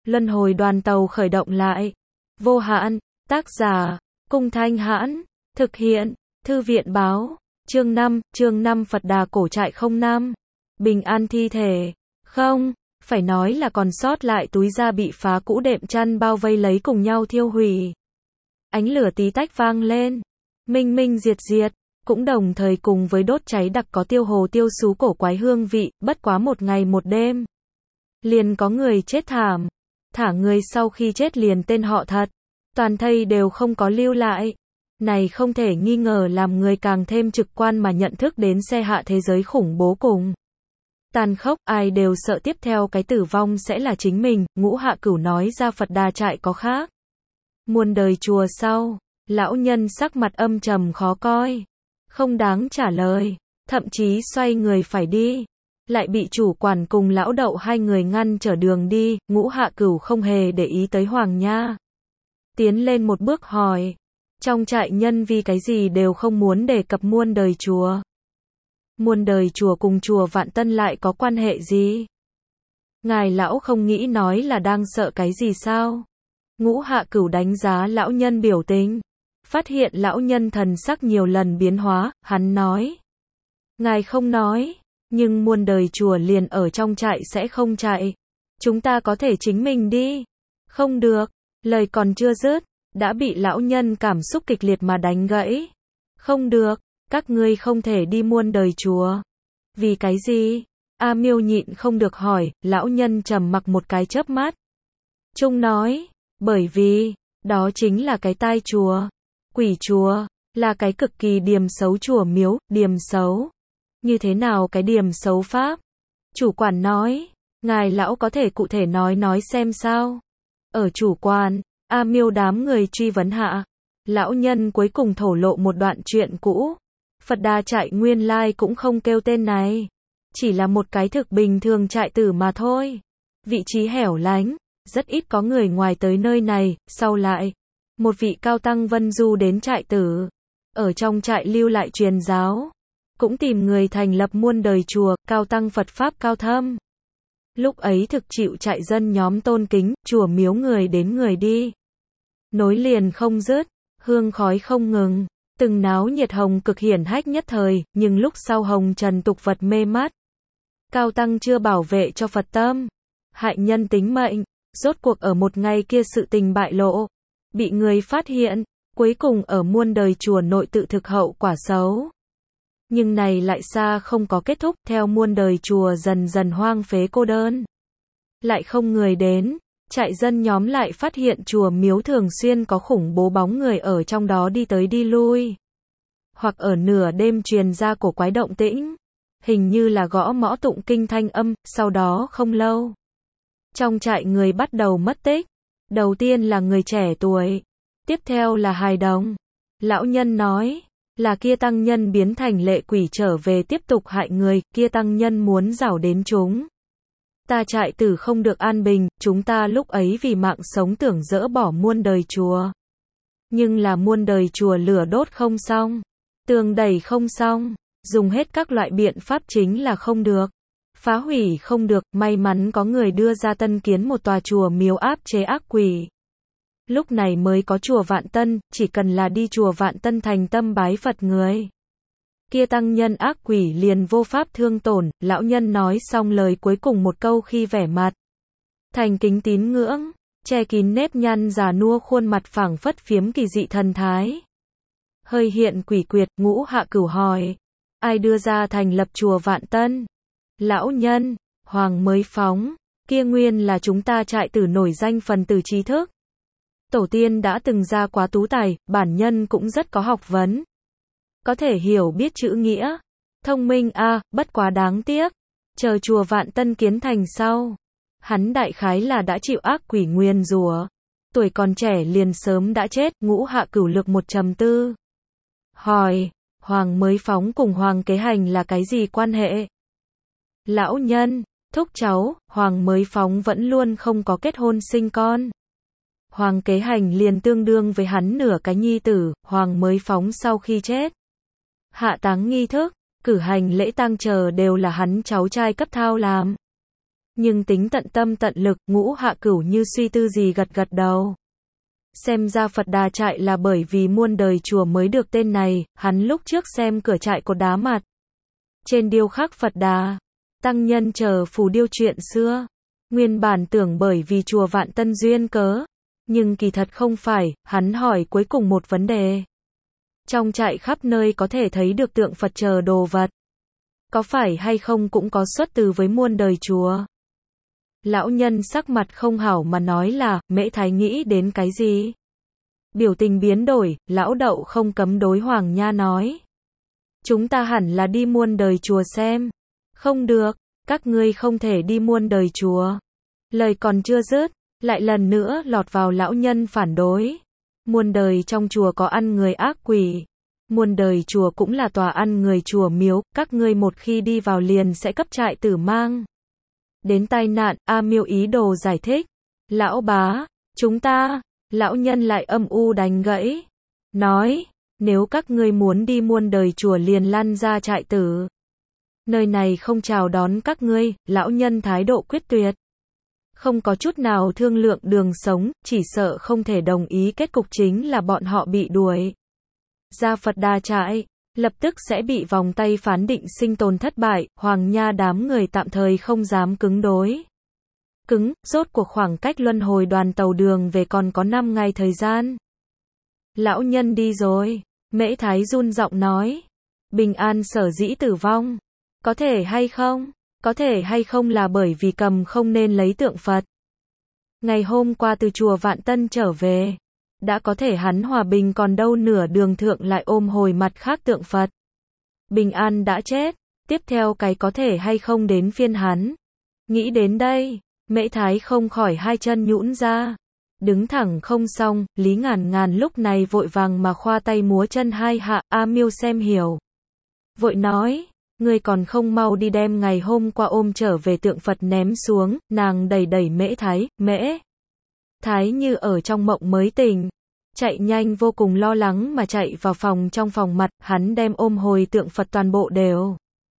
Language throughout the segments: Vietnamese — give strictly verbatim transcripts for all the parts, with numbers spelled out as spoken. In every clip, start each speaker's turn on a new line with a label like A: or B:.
A: luân hồi đoàn tàu khởi động lại. Vô hạn, tác giả, Cung Thanh Hãn, thực hiện, Thư viện báo, chương năm, chương năm Phật Đà cổ trại không năm. Bình an thi thể, không, phải nói là còn sót lại túi da bị phá cũ đệm chăn bao vây lấy cùng nhau thiêu hủy. Ánh lửa tí tách vang lên, minh minh diệt diệt, cũng đồng thời cùng với đốt cháy đặc có tiêu hồ tiêu xú cổ quái hương vị, bất quá một ngày một đêm. Liền có người chết thảm, thả người sau khi chết liền tên họ thật, toàn thây đều không có lưu lại. Này không thể nghi ngờ làm người càng thêm trực quan mà nhận thức đến xe hạ thế giới khủng bố cùng tàn khốc, ai đều sợ tiếp theo cái tử vong sẽ là chính mình. Ngũ Hạ Cửu nói ra Phật Đà trại có khác. Muôn đời chùa sau, lão nhân sắc mặt âm trầm khó coi, không đáng trả lời, thậm chí xoay người phải đi, lại bị chủ quản cùng lão đậu hai người ngăn trở đường đi. Ngũ Hạ Cửu không hề để ý tới Hoàng Nha, tiến lên một bước hỏi, trong trại nhân vì cái gì đều không muốn đề cập muôn đời chùa. Muôn đời chùa cùng chùa Vạn Tân lại có quan hệ gì? Ngài lão không nghĩ nói là đang sợ cái gì sao? Ngũ Hạ Cửu đánh giá lão nhân biểu tình, phát hiện lão nhân thần sắc nhiều lần biến hóa, hắn nói. Ngài không nói, nhưng muôn đời chùa liền ở trong trại sẽ không chạy. Chúng ta có thể chính mình đi. Không được, lời còn chưa dứt, đã bị lão nhân cảm xúc kịch liệt mà đánh gãy. Không được, các ngươi không thể đi muôn đời chùa. Vì cái gì? A Miêu nhịn không được hỏi, lão nhân trầm mặc một cái chớp mắt. Trung nói, bởi vì, đó chính là cái tai chùa. Quỷ chùa, là cái cực kỳ điềm xấu chùa miếu, điềm xấu. Như thế nào cái điềm xấu pháp? Chủ quản nói, ngài lão có thể cụ thể nói nói xem sao? Ở chủ quản, A Miêu đám người truy vấn hạ, lão nhân cuối cùng thổ lộ một đoạn chuyện cũ. Phật Đà trại nguyên lai cũng không kêu tên này, chỉ là một cái thực bình thường trại tử mà thôi. Vị trí hẻo lánh, rất ít có người ngoài tới nơi này. Sau lại, một vị cao tăng vân du đến trại tử, ở trong trại lưu lại truyền giáo, cũng tìm người thành lập muôn đời chùa. Cao tăng Phật pháp cao thâm, lúc ấy thực chịu trại dân nhóm tôn kính, chùa miếu người đến người đi, nối liền không dứt, hương khói không ngừng, từng náo nhiệt hồng cực hiển hách nhất thời. Nhưng lúc sau hồng trần tục vật mê mắt, cao tăng chưa bảo vệ cho Phật tâm, hại nhân tính mệnh. Rốt cuộc ở một ngày kia sự tình bại lộ, bị người phát hiện, cuối cùng ở muôn đời chùa nội tự thực hậu quả xấu. Nhưng này lại xa không có kết thúc. Theo muôn đời chùa dần dần hoang phế cô đơn, lại không người đến, trại dân nhóm lại phát hiện chùa miếu thường xuyên có khủng bố bóng người ở trong đó đi tới đi lui, hoặc ở nửa đêm truyền ra cổ quái động tĩnh, hình như là gõ mõ tụng kinh thanh âm. Sau đó không lâu, trong trại người bắt đầu mất tích. Đầu tiên là người trẻ tuổi, tiếp theo là hài đồng. Lão nhân nói, là kia tăng nhân biến thành lệ quỷ trở về tiếp tục hại người. Kia tăng nhân muốn rảo đến chúng ta trại tử không được an bình. Chúng ta lúc ấy vì mạng sống tưởng dỡ bỏ muôn đời chùa, nhưng là muôn đời chùa lửa đốt không xong, tường đẩy không xong, dùng hết các loại biện pháp chính là không được, phá hủy không được. May mắn có người đưa ra tân kiến một tòa chùa miếu áp chế ác quỷ. Lúc này mới có chùa Vạn Tân. Chỉ cần là đi chùa Vạn Tân thành tâm bái Phật người, kia tăng nhân ác quỷ liền vô pháp thương tổn. Lão nhân nói xong lời cuối cùng một câu khi vẻ mặt thành kính tín ngưỡng, che kín nếp nhăn già nua khuôn mặt phảng phất phiếm kỳ dị thần thái, hơi hiện quỷ quyệt. Ngũ Hạ Cửu hỏi, ai đưa ra thành lập chùa Vạn Tân? Lão nhân, Hoàng Mới Phóng, kia nguyên là chúng ta trại tử nổi danh phần tử trí thức. Tổ tiên đã từng ra quá tú tài, bản nhân cũng rất có học vấn, có thể hiểu biết chữ nghĩa, thông minh a, à, bất quá đáng tiếc, chờ chùa Vạn Tân kiến thành sau, hắn đại khái là đã chịu ác quỷ nguyền rủa, tuổi còn trẻ liền sớm đã chết. Ngũ Hạ Cửu lực một trầm tư, hỏi, Hoàng Mới Phóng cùng Hoàng Kế Hành là cái gì quan hệ? Lão nhân, thúc cháu. Hoàng Mới Phóng vẫn luôn không có kết hôn sinh con, Hoàng Kế Hành liền tương đương với hắn nửa cái nhi tử. Hoàng Mới Phóng sau khi chết, hạ táng nghi thức, cử hành lễ tang chờ đều là hắn cháu trai cấp thao làm. Nhưng tính tận tâm tận lực, Ngũ Hạ Cửu như suy tư gì gật gật đầu. Xem ra Phật Đà trại là bởi vì muôn đời chùa mới được tên này, hắn lúc trước xem cửa trại cột đá mặt. Trên điêu khắc Phật Đà, tăng nhân chờ phù điêu chuyện xưa. Nguyên bản tưởng bởi vì chùa Vạn Tân duyên cớ, nhưng kỳ thật không phải, hắn hỏi cuối cùng một vấn đề. Trong trại khắp nơi có thể thấy được tượng Phật chờ đồ vật. Có phải hay không cũng có xuất từ với muôn đời chùa. Lão nhân sắc mặt không hảo mà nói là, Mễ Thái nghĩ đến cái gì? Biểu tình biến đổi, lão đậu không cấm đối Hoàng Nha nói. Chúng ta hẳn là đi muôn đời chùa xem. Không được, các ngươi không thể đi muôn đời chùa. Lời còn chưa dứt, lại lần nữa lọt vào lão nhân phản đối. Muôn đời trong chùa có ăn người ác quỷ. Muôn đời chùa cũng là tòa ăn người chùa miếu, các ngươi một khi đi vào liền sẽ cấp trại tử mang. Đến tai nạn, A Miêu ý đồ giải thích. Lão bá, chúng ta, lão nhân lại âm u đánh gãy. Nói, nếu các ngươi muốn đi muôn đời chùa liền lăn ra trại tử. Nơi này không chào đón các ngươi, lão nhân thái độ quyết tuyệt. Không có chút nào thương lượng đường sống, chỉ sợ không thể đồng ý kết cục chính là bọn họ bị đuổi ra Phật Đà trại, lập tức sẽ bị vòng tay phán định sinh tồn thất bại, Hoàng Nha đám người tạm thời không dám cứng đối. Cứng, rốt cuộc khoảng cách luân hồi đoàn tàu đường về còn có năm ngày thời gian. Lão nhân đi rồi, Mễ Thái run giọng nói. Bình An sở dĩ tử vong. Có thể hay không? Có thể hay không là bởi vì cầm không nên lấy tượng Phật. Ngày hôm qua từ chùa Vạn Tân trở về. Đã có thể hắn hòa bình còn đâu nửa đường thượng lại ôm hồi mặt khác tượng Phật. Bình An đã chết, tiếp theo cái có thể hay không đến phiên hắn. Nghĩ đến đây, Mễ Thái không khỏi hai chân nhũn ra. Đứng thẳng không xong, Lý Ngàn Ngàn lúc này vội vàng mà khoa tay múa chân hai hạ, A Miêu xem hiểu. Vội nói, ngươi còn không mau đi đem ngày hôm qua ôm trở về tượng Phật ném xuống, nàng đẩy đẩy Mễ Thái, Mễ Thái như ở trong mộng mới tỉnh. Chạy nhanh vô cùng lo lắng mà chạy vào phòng trong phòng mặt, hắn đem ôm hồi tượng Phật toàn bộ đều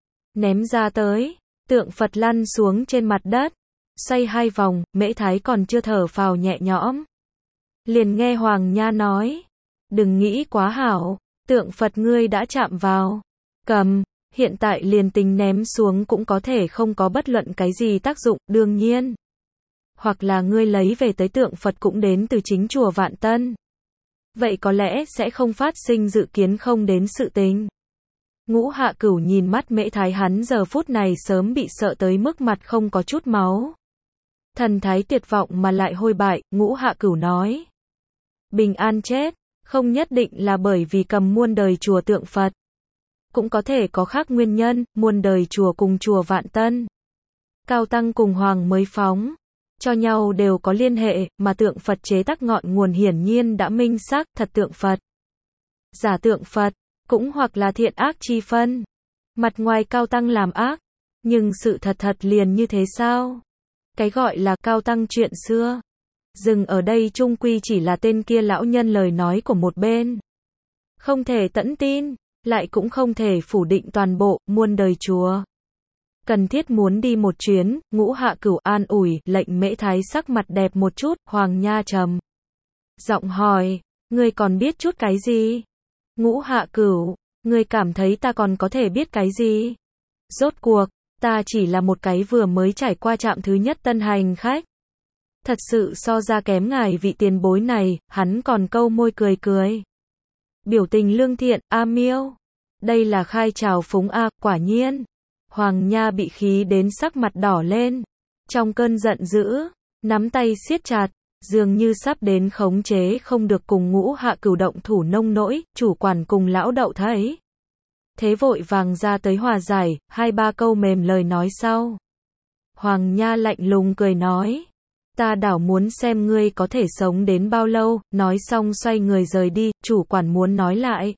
A: ném ra tới, tượng Phật lăn xuống trên mặt đất, xoay hai vòng, Mễ Thái còn chưa thở phào nhẹ nhõm. Liền nghe Hoàng Nha nói, đừng nghĩ quá hảo, tượng Phật ngươi đã chạm vào, cầm, hiện tại liền tính ném xuống cũng có thể không có bất luận cái gì tác dụng, đương nhiên. Hoặc là ngươi lấy về tới tượng Phật cũng đến từ chính chùa Vạn Tân. Vậy có lẽ sẽ không phát sinh dự kiến không đến sự tình. Ngũ Hạ Cửu nhìn mắt Mễ Thái, hắn giờ phút này sớm bị sợ tới mức mặt không có chút máu. Thần thái tuyệt vọng mà lại hôi bại, Ngũ Hạ Cửu nói. Bình An chết, không nhất định là bởi vì cầm muôn đời chùa tượng Phật. Cũng có thể có khác nguyên nhân, muôn đời chùa cùng chùa Vạn Tân. Cao Tăng cùng Hoàng mới phóng. Cho nhau đều có liên hệ, mà tượng Phật chế tác ngọn nguồn hiển nhiên đã minh xác, thật tượng Phật. Giả tượng Phật, cũng hoặc là thiện ác chi phân. Mặt ngoài Cao Tăng làm ác, nhưng sự thật thật liền như thế sao? Cái gọi là Cao Tăng chuyện xưa. Dừng ở đây chung quy chỉ là tên kia lão nhân lời nói của một bên. Không thể tẫn tin, lại cũng không thể phủ định toàn bộ, muôn đời chùa. Cần thiết muốn đi một chuyến, Ngũ Hạ Cửu an ủi, lệnh Mễ Thái sắc mặt đẹp một chút, Hoàng Nha trầm giọng hỏi, ngươi còn biết chút cái gì? Ngũ Hạ Cửu, ngươi cảm thấy ta còn có thể biết cái gì? Rốt cuộc, ta chỉ là một cái vừa mới trải qua trạm thứ nhất tân hành khách. Thật sự so ra kém ngài vị tiền bối này, hắn còn câu môi cười cười. Biểu tình lương thiện, A Miêu. Đây là khai trào phúng A, quả nhiên. Hoàng Nha bị khí đến sắc mặt đỏ lên. Trong cơn giận dữ, nắm tay siết chặt, dường như sắp đến khống chế không được cùng Ngũ Hạ Cửu động thủ nông nỗi, chủ quản cùng lão đậu thấy. Thế vội vàng ra tới hòa giải, hai ba câu mềm lời nói sau. Hoàng Nha lạnh lùng cười nói. Ta đảo muốn xem ngươi có thể sống đến bao lâu, nói xong xoay người rời đi, chủ quản muốn nói lại.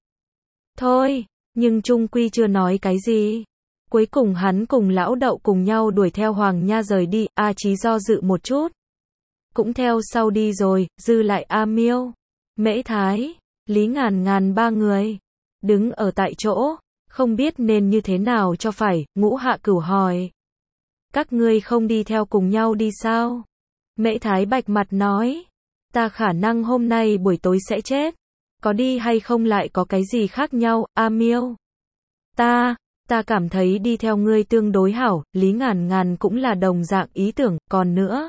A: Thôi, nhưng chung quy chưa nói cái gì. Cuối cùng hắn cùng lão đậu cùng nhau đuổi theo Hoàng Nha rời đi, A Chí do dự một chút. Cũng theo sau đi rồi, dư lại A Miêu, Mễ Thái, Lý Ngàn Ngàn ba người. Đứng ở tại chỗ, không biết nên như thế nào cho phải, Ngũ Hạ Cửu hỏi. Các ngươi không đi theo cùng nhau đi sao? Mễ Thái Bạch mặt nói. Ta khả năng hôm nay buổi tối sẽ chết. Có đi hay không lại có cái gì khác nhau, A Miêu? Ta, ta cảm thấy đi theo ngươi tương đối hảo, Lý Ngàn Ngàn cũng là đồng dạng ý tưởng, còn nữa.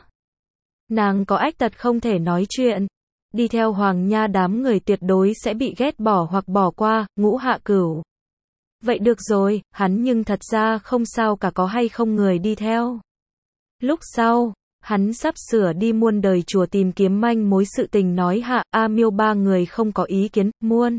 A: Nàng có ách tật không thể nói chuyện. Đi theo Hoàng Nha đám người tuyệt đối sẽ bị ghét bỏ hoặc bỏ qua, Ngũ Hạ Cửu. Vậy được rồi, hắn nhưng thật ra không sao cả có hay không người đi theo. Lúc sau, hắn sắp sửa đi muôn đời chùa tìm kiếm manh mối sự tình nói hạ, A Miêu ba người không có ý kiến, muôn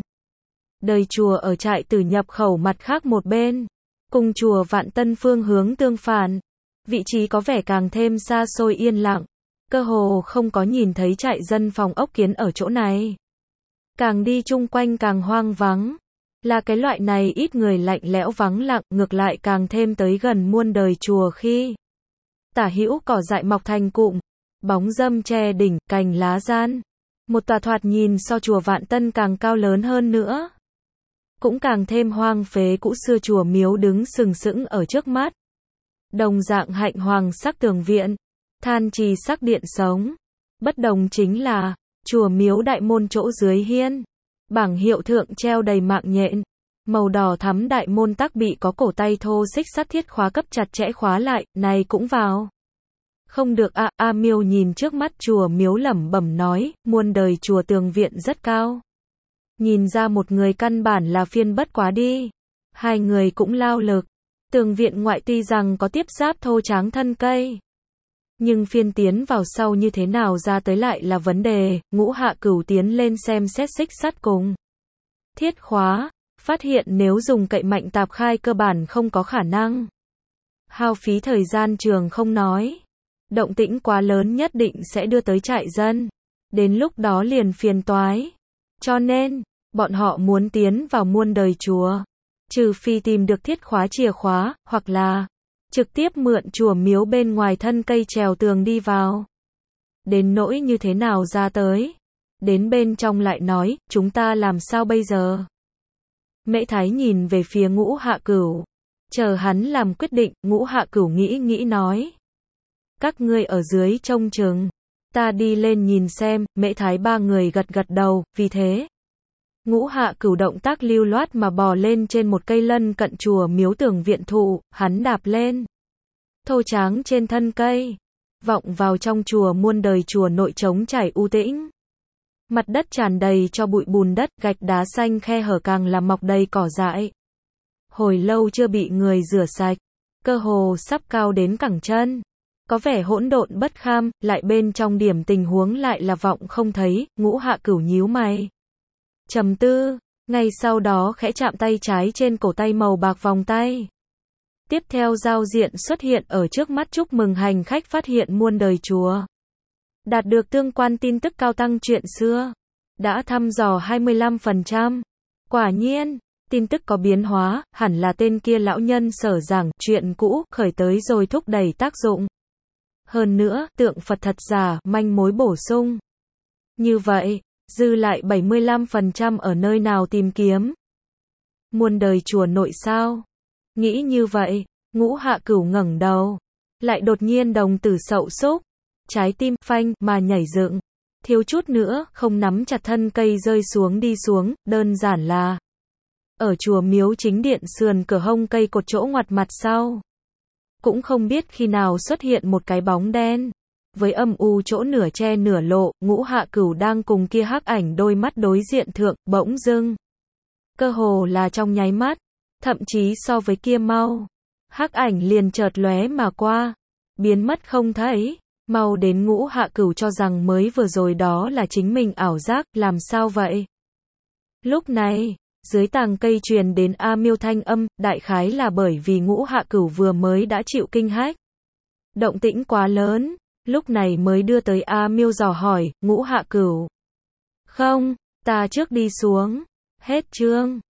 A: đời chùa ở trại Tử nhập khẩu mặt khác một bên, cùng chùa Vạn Tân phương hướng tương phản. Vị trí có vẻ càng thêm xa xôi yên lặng, cơ hồ không có nhìn thấy trại dân phòng ốc kiến ở chỗ này. Càng đi chung quanh càng hoang vắng, là cái loại này ít người lạnh lẽo vắng lặng, ngược lại càng thêm tới gần muôn đời chùa khi tả hữu cỏ dại mọc thành cụm, bóng râm che đỉnh, cành lá gian. Một tòa thoạt nhìn so chùa Vạn Tân càng cao lớn hơn nữa. Cũng càng thêm hoang phế cũ xưa chùa miếu đứng sừng sững ở trước mắt. Đồng dạng hạnh hoàng sắc tường viện, than trì sắc điện sống. Bất đồng chính là, chùa miếu đại môn chỗ dưới hiên. Bảng hiệu thượng treo đầy mạng nhện. Màu đỏ thắm đại môn tắc bị có cổ tay thô xích sắt thiết khóa cấp chặt chẽ khóa lại, này cũng vào. Không được a, A Miêu nhìn trước mắt chùa miếu lẩm bẩm nói, muôn đời chùa tường viện rất cao. Nhìn ra một người căn bản là phiên bất quá đi. Hai người cũng lao lực. Tường viện ngoại tuy rằng có tiếp giáp thô tráng thân cây. Nhưng phiên tiến vào sau như thế nào ra tới lại là vấn đề, Ngũ Hạ Cửu tiến lên xem xét xích sắt cùng thiết khóa, phát hiện nếu dùng cậy mạnh tạp khai cơ bản không có khả năng. Hao phí thời gian trường không nói. Động tĩnh quá lớn nhất định sẽ đưa tới trại dân. Đến lúc đó liền phiền toái. Cho nên, bọn họ muốn tiến vào muôn đời chùa. Trừ phi tìm được thiết khóa chìa khóa, hoặc là trực tiếp mượn chùa miếu bên ngoài thân cây trèo tường đi vào. Đến nỗi như thế nào ra tới. Đến bên trong lại nói, chúng ta làm sao bây giờ? Mễ Thái nhìn về phía Ngũ Hạ Cửu. Chờ hắn làm quyết định, Ngũ Hạ Cửu nghĩ nghĩ nói. Các ngươi ở dưới trông chừng. Ta đi lên nhìn xem, Mễ Thái ba người gật gật đầu, vì thế. Ngũ Hạ Cửu động tác lưu loát mà bò lên trên một cây lân cận chùa miếu tường viện thụ, hắn đạp lên. Thô tráng trên thân cây. Vọng vào trong chùa muôn đời chùa nội trống trải u tĩnh. Mặt đất tràn đầy cho bụi bùn đất, gạch đá xanh khe hở càng là mọc đầy cỏ dại. Hồi lâu chưa bị người rửa sạch, cơ hồ sắp cao đến cẳng chân. Có vẻ hỗn độn bất kham, lại bên trong điểm tình huống lại là vọng không thấy, Ngũ Hạ Cửu nhíu mày. Trầm tư, ngay sau đó khẽ chạm tay trái trên cổ tay màu bạc vòng tay. Tiếp theo giao diện xuất hiện ở trước mắt chúc mừng hành khách phát hiện muôn đời chùa. Đạt được tương quan tin tức cao tăng chuyện xưa. Đã thăm dò hai mươi lăm phần trăm. Quả nhiên, tin tức có biến hóa, hẳn là tên kia lão nhân sở giảng chuyện cũ khởi tới rồi thúc đẩy tác dụng. Hơn nữa, tượng Phật thật giả, manh mối bổ sung. Như vậy, dư lại bảy mươi lăm phần trăm ở nơi nào tìm kiếm? Muôn đời chùa nội sao? Nghĩ như vậy, Ngũ Hạ Cửu ngẩng đầu. Lại đột nhiên đồng tử sậu súc. Trái tim phanh mà nhảy dựng. Thiếu chút nữa, không nắm chặt thân cây rơi xuống đi xuống, đơn giản là. Ở chùa miếu chính điện sườn cửa hông cây cột chỗ ngoặt mặt sau. Cũng không biết khi nào xuất hiện một cái bóng đen. Với âm u chỗ nửa che nửa lộ, Ngũ Hạ Cửu đang cùng kia hắc ảnh đôi mắt đối diện thượng, bỗng dưng. Cơ hồ là trong nháy mắt, thậm chí so với kia mau. Hắc ảnh liền chợt lóe mà qua, biến mất không thấy, mau đến Ngũ Hạ Cửu cho rằng mới vừa rồi đó là chính mình ảo giác, làm sao vậy? Lúc này, dưới tàng cây truyền đến A Miêu thanh âm, đại khái là bởi vì Ngũ Hạ Cửu vừa mới đã chịu kinh hách. Động tĩnh quá lớn, lúc này mới đưa tới A Miêu dò hỏi, Ngũ Hạ Cửu. Không, ta trước đi xuống. Hết chương.